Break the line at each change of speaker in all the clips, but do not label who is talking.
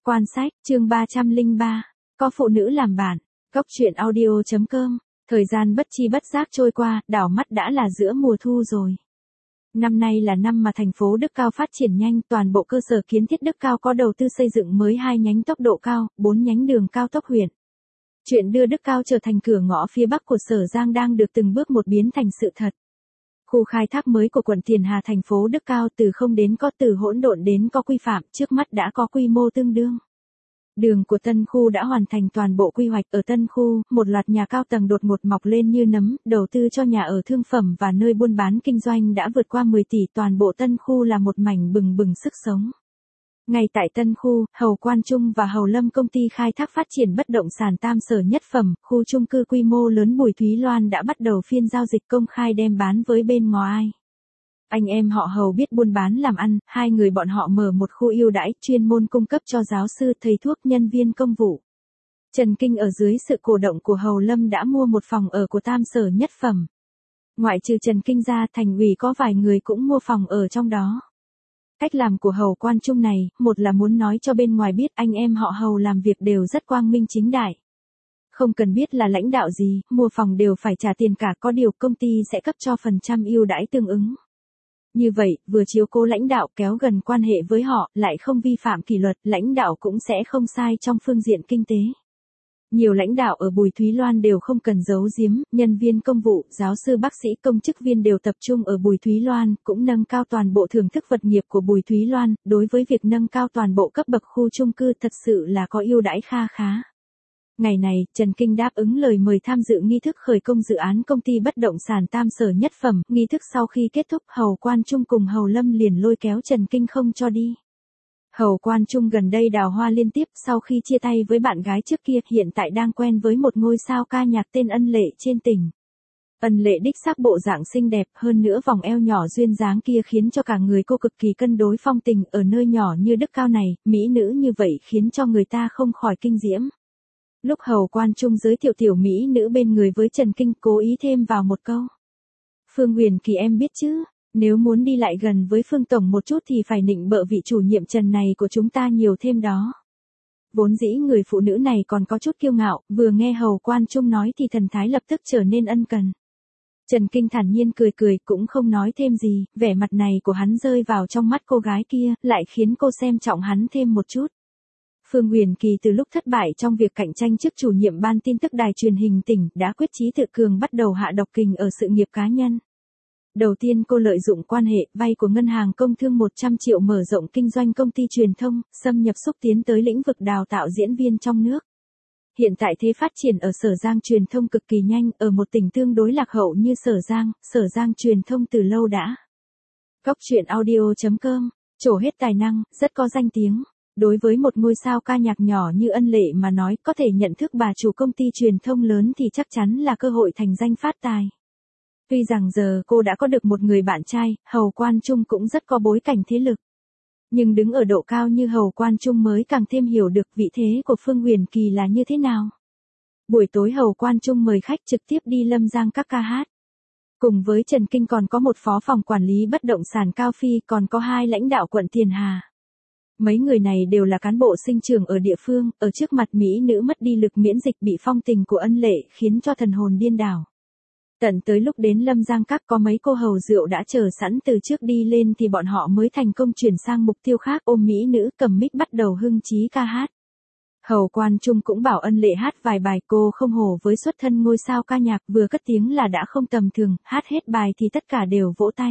Quan sách, chương 303. Có phụ nữ làm bạn. Cốc truyện audio.com. Thời gian bất chi bất giác trôi qua, đảo mắt đã là giữa mùa thu rồi. Năm nay là năm mà thành phố Đức Cao phát triển nhanh, toàn bộ cơ sở kiến thiết Đức Cao có đầu tư xây dựng mới 2 nhánh tốc độ cao, 4 nhánh đường cao tốc huyện. Chuyện đưa Đức Cao trở thành cửa ngõ phía Bắc của Sở Giang đang được từng bước một biến thành sự thật. Khu khai thác mới của quận Tiền Hà thành phố Đức Cao từ không đến có, từ hỗn độn đến có quy phạm, trước mắt đã có quy mô tương đương. Đường của Tân Khu đã hoàn thành toàn bộ quy hoạch. Ở Tân Khu, một loạt nhà cao tầng đột ngột mọc lên như nấm, đầu tư cho nhà ở thương phẩm và nơi buôn bán kinh doanh đã vượt qua 10 tỷ, toàn bộ Tân Khu là một mảnh bừng bừng sức sống. Ngay tại Tân Khu, Hầu Quan Trung và Hầu Lâm công ty khai thác phát triển bất động sản tam sở nhất phẩm, khu chung cư quy mô lớn Bùi Thúy Loan đã bắt đầu phiên giao dịch công khai đem bán với bên ngoài. Anh em họ Hầu biết buôn bán làm ăn, hai người bọn họ mở một khu ưu đãi chuyên môn cung cấp cho giáo sư, thầy thuốc, nhân viên công vụ. Trần Kinh ở dưới sự cổ động của Hầu Lâm đã mua một phòng ở của tam sở nhất phẩm. Ngoại trừ Trần Kinh ra, thành ủy có vài người cũng mua phòng ở trong đó. Cách làm của Hầu Quan Trung này, một là muốn nói cho bên ngoài biết anh em họ Hầu làm việc đều rất quang minh chính đại. Không cần biết là lãnh đạo gì, mua phòng đều phải trả tiền cả, có điều công ty sẽ cấp cho phần trăm ưu đãi tương ứng. Như vậy, vừa chiếu cố lãnh đạo kéo gần quan hệ với họ, lại không vi phạm kỷ luật, lãnh đạo cũng sẽ không sai trong phương diện kinh tế. Nhiều lãnh đạo ở Bùi Thúy Loan đều không cần giấu giếm, nhân viên công vụ, giáo sư, bác sĩ, công chức viên đều tập trung ở Bùi Thúy Loan, cũng nâng cao toàn bộ thưởng thức vật nghiệp của Bùi Thúy Loan. Đối với việc nâng cao toàn bộ cấp bậc khu chung cư thật sự là có ưu đãi kha khá. Ngày này, Trần Kinh đáp ứng lời mời tham dự nghi thức khởi công dự án công ty bất động sản tam sở nhất phẩm. Nghi thức sau khi kết thúc, Hầu Quan Trung cùng Hầu Lâm liền lôi kéo Trần Kinh không cho đi. Hầu Quan Trung gần đây đào hoa liên tiếp, sau khi chia tay với bạn gái trước kia, hiện tại đang quen với một ngôi sao ca nhạc tên Ân Lệ trên tỉnh. Ân Lệ đích xác bộ dạng xinh đẹp, hơn nữa vòng eo nhỏ duyên dáng kia khiến cho cả người cô cực kỳ cân đối phong tình. Ở nơi nhỏ như Đức Cao này, mỹ nữ như vậy khiến cho người ta không khỏi kinh diễm. Lúc Hầu Quan Trung giới thiệu tiểu mỹ nữ bên người với Trần Kinh, cố ý thêm vào một câu. Phương Huyền Kỳ em biết chứ, nếu muốn đi lại gần với Phương Tổng một chút thì phải nịnh bợ vị chủ nhiệm Trần này của chúng ta nhiều thêm đó. Vốn dĩ người phụ nữ này còn có chút kiêu ngạo, vừa nghe Hầu Quan Trung nói thì thần thái lập tức trở nên ân cần. Trần Kinh thản nhiên cười cười, cũng không nói thêm gì, vẻ mặt này của hắn rơi vào trong mắt cô gái kia, lại khiến cô xem trọng hắn thêm một chút. Phương Huyền Kỳ từ lúc thất bại trong việc cạnh tranh chức chủ nhiệm ban tin tức đài truyền hình tỉnh, đã quyết chí tự cường bắt đầu hạ độc kình ở sự nghiệp cá nhân. Đầu tiên cô lợi dụng quan hệ, vay của Ngân hàng Công thương 100 triệu mở rộng kinh doanh công ty truyền thông, xâm nhập xúc tiến tới lĩnh vực đào tạo diễn viên trong nước. Hiện tại thế phát triển ở Sở Giang truyền thông cực kỳ nhanh, ở một tỉnh tương đối lạc hậu như Sở Giang truyền thông từ lâu đã. Cốc truyện audio.com, trổ hết tài năng, rất có danh tiếng. Đối với một ngôi sao ca nhạc nhỏ như Ân Lệ mà nói, có thể nhận thức bà chủ công ty truyền thông lớn thì chắc chắn là cơ hội thành danh phát tài. Tuy rằng giờ cô đã có được một người bạn trai, Hầu Quan Trung cũng rất có bối cảnh thế lực. Nhưng đứng ở độ cao như Hầu Quan Trung mới càng thêm hiểu được vị thế của Phương Huyền Kỳ là như thế nào. Buổi tối Hầu Quan Trung mời khách trực tiếp đi Lâm Giang các ca hát. Cùng với Trần Kinh còn có một phó phòng quản lý bất động sản Cao Phi, còn có 2 lãnh đạo quận Tiền Hà. Mấy người này đều là cán bộ sinh trưởng ở địa phương, ở trước mặt mỹ nữ mất đi lực miễn dịch bị phong tình của Ân Lệ khiến cho thần hồn điên đảo. Tận tới lúc đến Lâm Giang các có mấy cô hầu rượu đã chờ sẵn từ trước đi lên thì bọn họ mới thành công chuyển sang mục tiêu khác, ôm mỹ nữ cầm mic bắt đầu hưng trí ca hát. Hầu Quan Trung cũng bảo Ân Lệ hát vài bài, cô không hổ với xuất thân ngôi sao ca nhạc, vừa cất tiếng là đã không tầm thường, hát hết bài thì tất cả đều vỗ tay.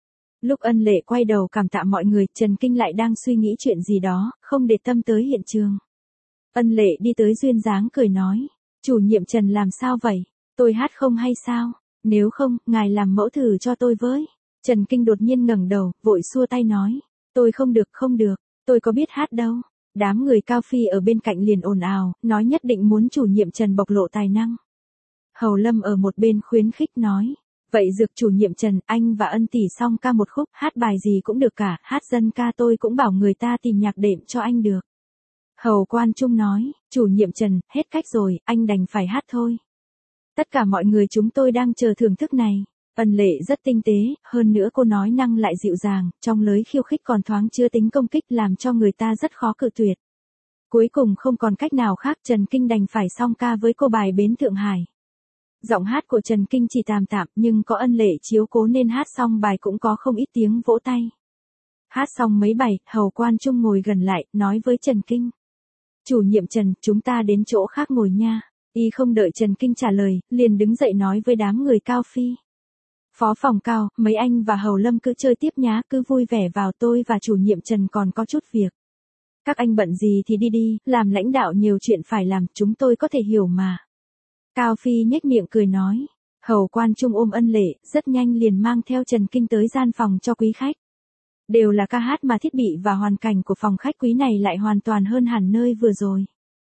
Lúc Ân Lệ quay đầu cảm tạ mọi người, Trần Kinh lại đang suy nghĩ chuyện gì đó, không để tâm tới hiện trường. Ân Lệ đi tới duyên dáng cười nói, chủ nhiệm Trần làm sao vậy, tôi hát không hay sao, nếu không, ngài làm mẫu thử cho tôi với. Trần Kinh đột nhiên ngẩng đầu, vội xua tay nói, tôi không được, tôi có biết hát đâu. Đám người Cao Phi ở bên cạnh liền ồn ào, nói nhất định muốn chủ nhiệm Trần bộc lộ tài năng. Hầu Lâm ở một bên khuyến khích nói, vậy dược chủ nhiệm Trần, anh và Ân tỷ song ca một khúc, hát bài gì cũng được cả, hát dân ca tôi cũng bảo người ta tìm nhạc đệm cho anh được. Hầu Quan Trung nói, chủ nhiệm Trần, hết cách rồi, anh đành phải hát thôi. Tất cả mọi người chúng tôi đang chờ thưởng thức này. Ân Lệ rất tinh tế, hơn nữa cô nói năng lại dịu dàng, trong lối khiêu khích còn thoáng chứa tính công kích làm cho người ta rất khó cự tuyệt. Cuối cùng không còn cách nào khác, Trần Kinh đành phải song ca với cô bài Bến Thượng Hải. Giọng hát của Trần Kinh chỉ tạm tạm nhưng có Ân Lệ chiếu cố nên hát xong bài cũng có không ít tiếng vỗ tay. Hát xong mấy bài, Hầu Quan Trung ngồi gần lại, nói với Trần Kinh. Chủ nhiệm Trần, chúng ta đến chỗ khác ngồi nha. Y không đợi Trần Kinh trả lời, liền đứng dậy nói với đám người Cao Phi. Phó phòng Cao, mấy anh và Hầu Lâm cứ chơi tiếp nhá, cứ vui vẻ vào, tôi và chủ nhiệm Trần còn có chút việc. Các anh bận gì thì đi đi, làm lãnh đạo nhiều chuyện phải làm, chúng tôi có thể hiểu mà. Cao Phi nhếch miệng cười nói. Hầu Quan Trung ôm Ân Lệ, rất nhanh liền mang theo Trần Kinh tới gian phòng cho quý khách. Đều là ca hát mà thiết bị và hoàn cảnh của phòng khách quý này lại hoàn toàn hơn hẳn nơi vừa rồi.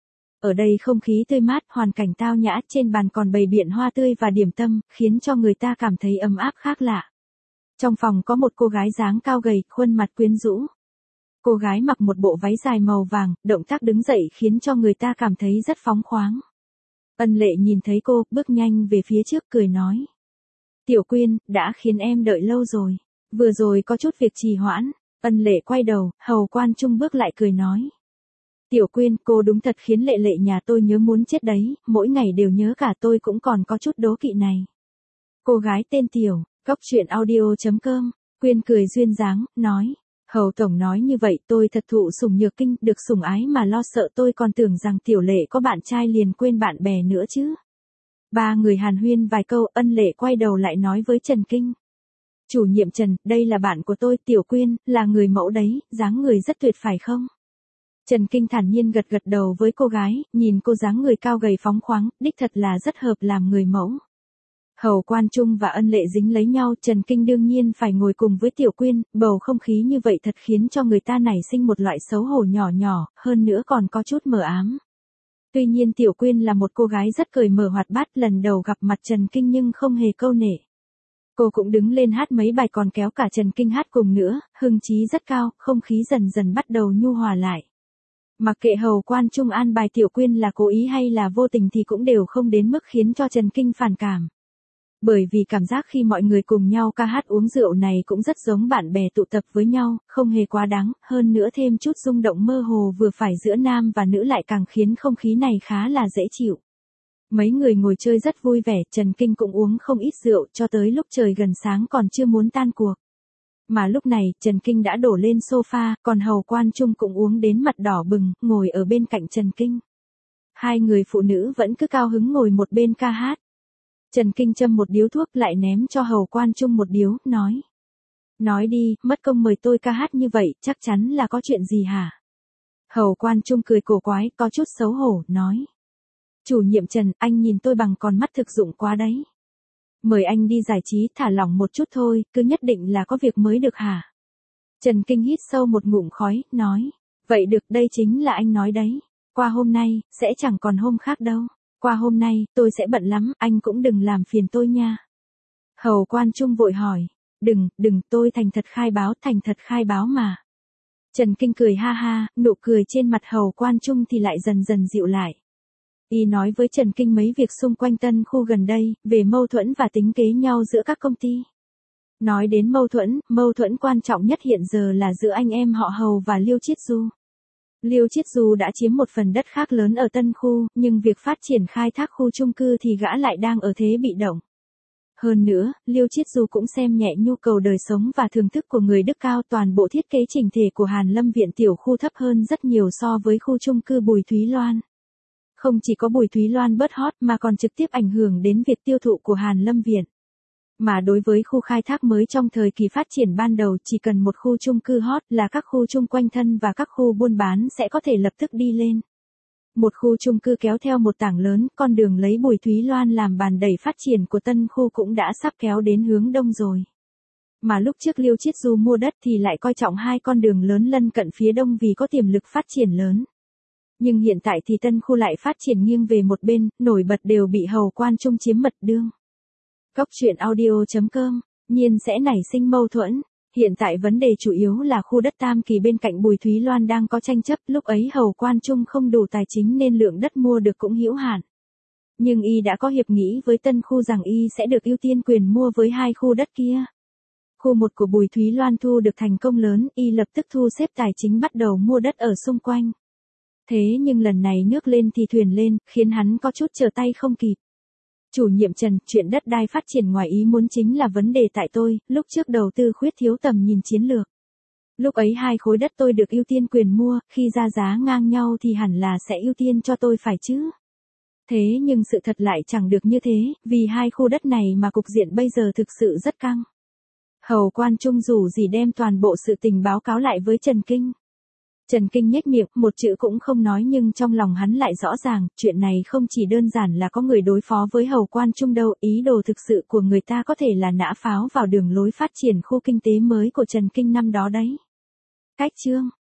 Ở đây không khí tươi mát, hoàn cảnh tao nhã, trên bàn còn bày biện hoa tươi và điểm tâm, khiến cho người ta cảm thấy ấm áp khác lạ. Trong phòng có một cô gái dáng cao gầy, khuôn mặt quyến rũ. Cô gái mặc một bộ váy dài màu vàng, động tác đứng dậy khiến cho người ta cảm thấy rất phóng khoáng. Ân Lệ nhìn thấy cô, bước nhanh về phía trước cười nói. Tiểu Quyên, đã khiến em đợi lâu rồi. Vừa rồi có chút việc trì hoãn. Ân Lệ quay đầu, Hầu Quan Trung bước lại cười nói. Tiểu Quyên, cô đúng thật khiến Lệ Lệ nhà tôi nhớ muốn chết đấy, mỗi ngày đều nhớ cả, tôi cũng còn có chút đố kỵ này. Cô gái tên Tiểu, Cóc Truyện Audio.com, Quyên cười duyên dáng, nói. Hầu Tổng nói như vậy tôi thật thụ sủng nhược kinh, được sủng ái mà lo sợ, tôi còn tưởng rằng Tiểu Lệ có bạn trai liền quên bạn bè nữa chứ. Ba người hàn huyên vài câu, Ân Lệ quay đầu lại nói với Trần Kinh. Chủ nhiệm Trần, đây là bạn của tôi, Tiểu Quyên, là người mẫu đấy, dáng người rất tuyệt phải không? Trần Kinh thản nhiên gật gật đầu với cô gái, nhìn cô dáng người cao gầy phóng khoáng, đích thật là rất hợp làm người mẫu. Hầu Quan Trung và Ân Lệ dính lấy nhau, Trần Kinh đương nhiên phải ngồi cùng với Tiểu Quyên, bầu không khí như vậy thật khiến cho người ta nảy sinh một loại xấu hổ nhỏ nhỏ, hơn nữa còn có chút mờ ám. Tuy nhiên Tiểu Quyên là một cô gái rất cởi mở hoạt bát, lần đầu gặp mặt Trần Kinh nhưng không hề câu nệ. Cô cũng đứng lên hát mấy bài còn kéo cả Trần Kinh hát cùng nữa, hưng chí rất cao, không khí dần dần bắt đầu nhu hòa lại. Mặc kệ Hầu Quan Trung an bài Tiểu Quyên là cố ý hay là vô tình thì cũng đều không đến mức khiến cho Trần Kinh phản cảm. Bởi vì cảm giác khi mọi người cùng nhau ca hát uống rượu này cũng rất giống bạn bè tụ tập với nhau, không hề quá đáng, hơn nữa thêm chút rung động mơ hồ vừa phải giữa nam và nữ lại càng khiến không khí này khá là dễ chịu. Mấy người ngồi chơi rất vui vẻ, Trần Kinh cũng uống không ít rượu cho tới lúc trời gần sáng còn chưa muốn tan cuộc. Mà lúc này, Trần Kinh đã đổ lên sofa, còn Hầu Quan Trung cũng uống đến mặt đỏ bừng, ngồi ở bên cạnh Trần Kinh. Hai người phụ nữ vẫn cứ cao hứng ngồi một bên ca hát. Trần Kinh châm một điếu thuốc lại ném cho Hầu Quan Trung một điếu, nói. Nói đi, mất công mời tôi ca hát như vậy, chắc chắn là có chuyện gì hả? Hầu Quan Trung cười cổ quái, có chút xấu hổ, nói. Chủ nhiệm Trần, anh nhìn tôi bằng con mắt thực dụng quá đấy. Mời anh đi giải trí, thả lỏng một chút thôi, cứ nhất định là có việc mới được hả? Trần Kinh hít sâu một ngụm khói, nói. Vậy được, đây chính là anh nói đấy. Qua hôm nay, sẽ chẳng còn hôm khác đâu. Qua hôm nay, tôi sẽ bận lắm, anh cũng đừng làm phiền tôi nha. Hầu Quan Trung vội hỏi. Đừng, tôi thành thật khai báo mà. Trần Kinh cười ha ha, nụ cười trên mặt Hầu Quan Trung thì lại dần dần dịu lại. Y nói với Trần Kinh mấy việc xung quanh Tân Khu gần đây, về mâu thuẫn và tính kế nhau giữa các công ty. Nói đến mâu thuẫn quan trọng nhất hiện giờ là giữa anh em họ Hầu và Liêu Chiết Du. Liêu Chiết Du đã chiếm một phần đất khác lớn ở Tân Khu, nhưng việc phát triển khai thác khu chung cư thì gã lại đang ở thế bị động. Hơn nữa, Liêu Chiết Du cũng xem nhẹ nhu cầu đời sống và thưởng thức của người Đức cao, toàn bộ thiết kế chỉnh thể của Hàn Lâm Viện tiểu khu thấp hơn rất nhiều so với khu chung cư Bùi Thúy Loan. Không chỉ có Bùi Thúy Loan bớt hot mà còn trực tiếp ảnh hưởng đến việc tiêu thụ của Hàn Lâm Viện. Mà đối với khu khai thác mới trong thời kỳ phát triển ban đầu chỉ cần một khu chung cư hot là các khu chung quanh thân và các khu buôn bán sẽ có thể lập tức đi lên. Một khu chung cư kéo theo một tảng lớn, con đường lấy Bùi Thúy Loan làm bàn đẩy phát triển của Tân Khu cũng đã sắp kéo đến hướng đông rồi. Mà lúc trước Liêu Chiết Du mua đất thì lại coi trọng hai con đường lớn lân cận phía đông vì có tiềm lực phát triển lớn. Nhưng hiện tại thì Tân Khu lại phát triển nghiêng về một bên, nổi bật đều bị Hầu Quan Trung chiếm mật đương. Cóc Truyện Audio.com, nhiên sẽ nảy sinh mâu thuẫn. Hiện tại vấn đề chủ yếu là khu đất Tam Kỳ bên cạnh Bùi Thúy Loan đang có tranh chấp, lúc ấy Hầu Quan Trung không đủ tài chính nên lượng đất mua được cũng hữu hạn. Nhưng y đã có hiệp nghị với Tân Khu rằng y sẽ được ưu tiên quyền mua với hai khu đất kia. Khu 1 của Bùi Thúy Loan thu được thành công lớn, y lập tức thu xếp tài chính bắt đầu mua đất ở xung quanh. Thế nhưng lần này nước lên thì thuyền lên, khiến hắn có chút trở tay không kịp. Chủ nhiệm Trần, chuyện đất đai phát triển ngoài ý muốn chính là vấn đề tại tôi, lúc trước đầu tư khuyết thiếu tầm nhìn chiến lược. Lúc ấy 2 khối đất tôi được ưu tiên quyền mua, khi ra giá ngang nhau thì hẳn là sẽ ưu tiên cho tôi phải chứ. Thế nhưng sự thật lại chẳng được như thế, vì 2 khu đất này mà cục diện bây giờ thực sự rất căng. Hầu Quan Trung dù gì đem toàn bộ sự tình báo cáo lại với Trần Kinh. Trần Kinh nhếch miệng, một chữ cũng không nói nhưng trong lòng hắn lại rõ ràng, chuyện này không chỉ đơn giản là có người đối phó với Hầu Quan Trung đâu, ý đồ thực sự của người ta có thể là nã pháo vào đường lối phát triển khu kinh tế mới của Trần Kinh năm đó đấy. Cách chương